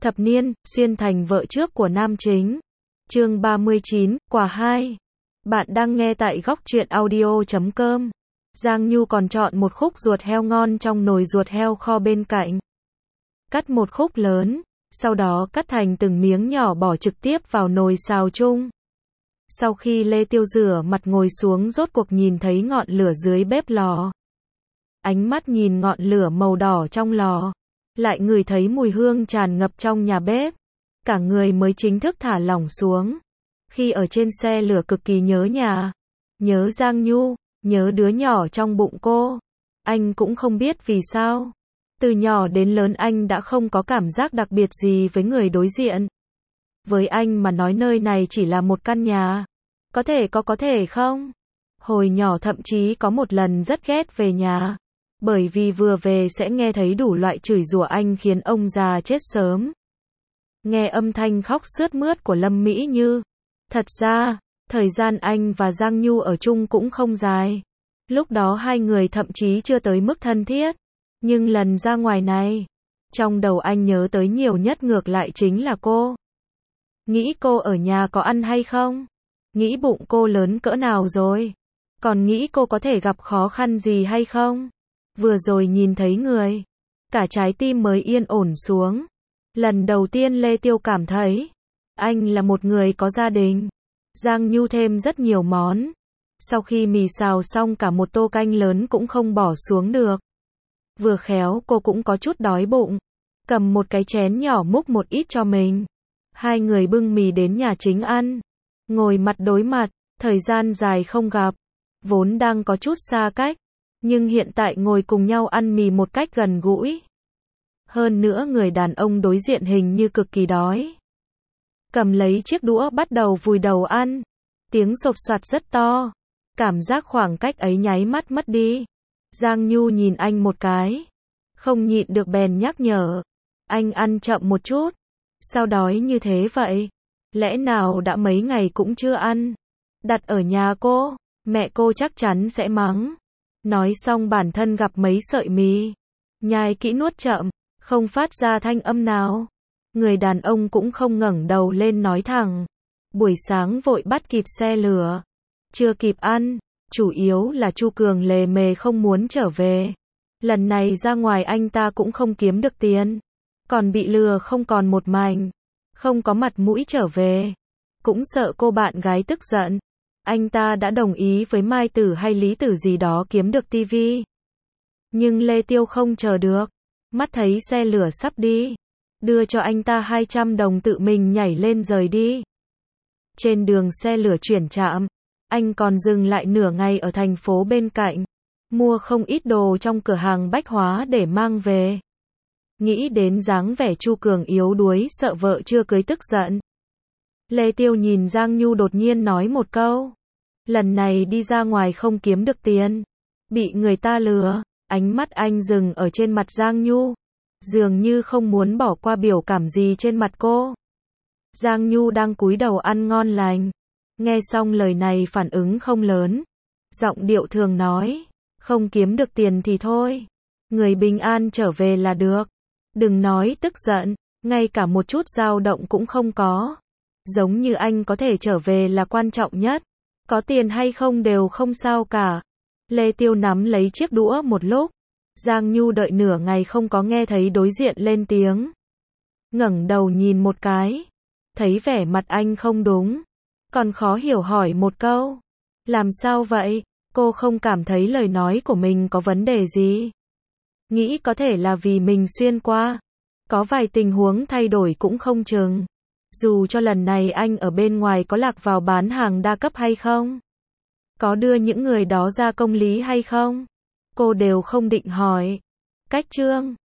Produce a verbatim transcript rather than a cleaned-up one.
Thập niên, xuyên thành vợ trước của nam chính. Chương ba mươi chín, quà hai. Bạn đang nghe tại góc truyện audio chấm com. Giang Nhu còn chọn một khúc ruột heo ngon trong nồi ruột heo kho bên cạnh. Cắt một khúc lớn, sau đó cắt thành từng miếng nhỏ bỏ trực tiếp vào nồi xào chung. Sau khi Lê Tiêu rửa mặt ngồi xuống rốt cuộc nhìn thấy ngọn lửa dưới bếp lò. Ánh mắt nhìn ngọn lửa màu đỏ trong lò, lại ngửi thấy mùi hương tràn ngập trong nhà bếp. Cả người mới chính thức thả lỏng xuống. Khi ở trên xe lửa cực kỳ nhớ nhà, nhớ Giang Nhu, nhớ đứa nhỏ trong bụng cô. Anh cũng không biết vì sao. Từ nhỏ đến lớn anh đã không có cảm giác đặc biệt gì với người đối diện. Với anh mà nói nơi này chỉ là một căn nhà. Có thể có có thể không? Hồi nhỏ thậm chí có một lần rất ghét về nhà. Bởi vì vừa về sẽ nghe thấy đủ loại chửi rủa anh khiến ông già chết sớm. Nghe âm thanh khóc sướt mướt của Lâm Mỹ Như. Thật ra, thời gian anh và Giang Nhu ở chung cũng không dài. Lúc đó hai người thậm chí chưa tới mức thân thiết. Nhưng lần ra ngoài này, trong đầu anh nhớ tới nhiều nhất ngược lại chính là cô. Nghĩ cô ở nhà có ăn hay không? Nghĩ bụng cô lớn cỡ nào rồi? Còn nghĩ cô có thể gặp khó khăn gì hay không? Vừa rồi nhìn thấy người, cả trái tim mới yên ổn xuống. Lần đầu tiên Lê Tiêu cảm thấy, anh là một người có gia đình. Giang Nhu thêm rất nhiều món. Sau khi mì xào xong cả một tô canh lớn cũng không bỏ xuống được. Vừa khéo cô cũng có chút đói bụng. Cầm một cái chén nhỏ múc một ít cho mình. Hai người bưng mì đến nhà chính ăn. Ngồi mặt đối mặt, thời gian dài không gặp. Vốn đang có chút xa cách. Nhưng hiện tại ngồi cùng nhau ăn mì một cách gần gũi. Hơn nữa người đàn ông đối diện hình như cực kỳ đói. Cầm lấy chiếc đũa bắt đầu vùi đầu ăn. Tiếng sột soạt rất to. Cảm giác khoảng cách ấy nháy mắt mất đi. Giang Nhu nhìn anh một cái. Không nhịn được bèn nhắc nhở. Anh ăn chậm một chút. Sao đói như thế vậy? Lẽ nào đã mấy ngày cũng chưa ăn? Đặt ở nhà cô, mẹ cô chắc chắn sẽ mắng. Nói xong bản thân gặp mấy sợi mì. Nhai kỹ nuốt chậm, không phát ra thanh âm nào. Người đàn ông cũng không ngẩng đầu lên nói thẳng. Buổi sáng vội bắt kịp xe lửa. Chưa kịp ăn, chủ yếu là Chu Cường lề mề không muốn trở về. Lần này ra ngoài anh ta cũng không kiếm được tiền. Còn bị lừa không còn một mảnh. Không có mặt mũi trở về. Cũng sợ cô bạn gái tức giận. Anh ta đã đồng ý với Mai Tử hay Lý Tử gì đó kiếm được tivi. Nhưng Lê Tiêu không chờ được. Mắt thấy xe lửa sắp đi. Đưa cho anh ta hai trăm đồng tự mình nhảy lên rời đi. Trên đường xe lửa chuyển trạm. Anh còn dừng lại nửa ngày ở thành phố bên cạnh. Mua không ít đồ trong cửa hàng bách hóa để mang về. Nghĩ đến dáng vẻ Chu Cường yếu đuối sợ vợ chưa cưới tức giận. Lê Tiêu nhìn Giang Nhu đột nhiên nói một câu. Lần này đi ra ngoài không kiếm được tiền. Bị người ta lừa. Ánh mắt anh dừng ở trên mặt Giang Nhu. Dường như không muốn bỏ qua biểu cảm gì trên mặt cô. Giang Nhu đang cúi đầu ăn ngon lành. Nghe xong lời này phản ứng không lớn. Giọng điệu thường nói. Không kiếm được tiền thì thôi. Người bình an trở về là được. Đừng nói tức giận. Ngay cả một chút dao động cũng không có. Giống như anh có thể trở về là quan trọng nhất. Có tiền hay không đều không sao cả. Lê Tiêu nắm lấy chiếc đũa một lúc. Giang Nhu đợi nửa ngày không có nghe thấy đối diện lên tiếng. Ngẩng đầu nhìn một cái. Thấy vẻ mặt anh không đúng. Còn khó hiểu hỏi một câu. Làm sao vậy? Cô không cảm thấy lời nói của mình có vấn đề gì. Nghĩ có thể là vì mình xuyên qua. Có vài tình huống thay đổi cũng không chừng. Dù cho lần này anh ở bên ngoài có lạc vào bán hàng đa cấp hay không? Có đưa những người đó ra công lý hay không? Cô đều không định hỏi. Cách chương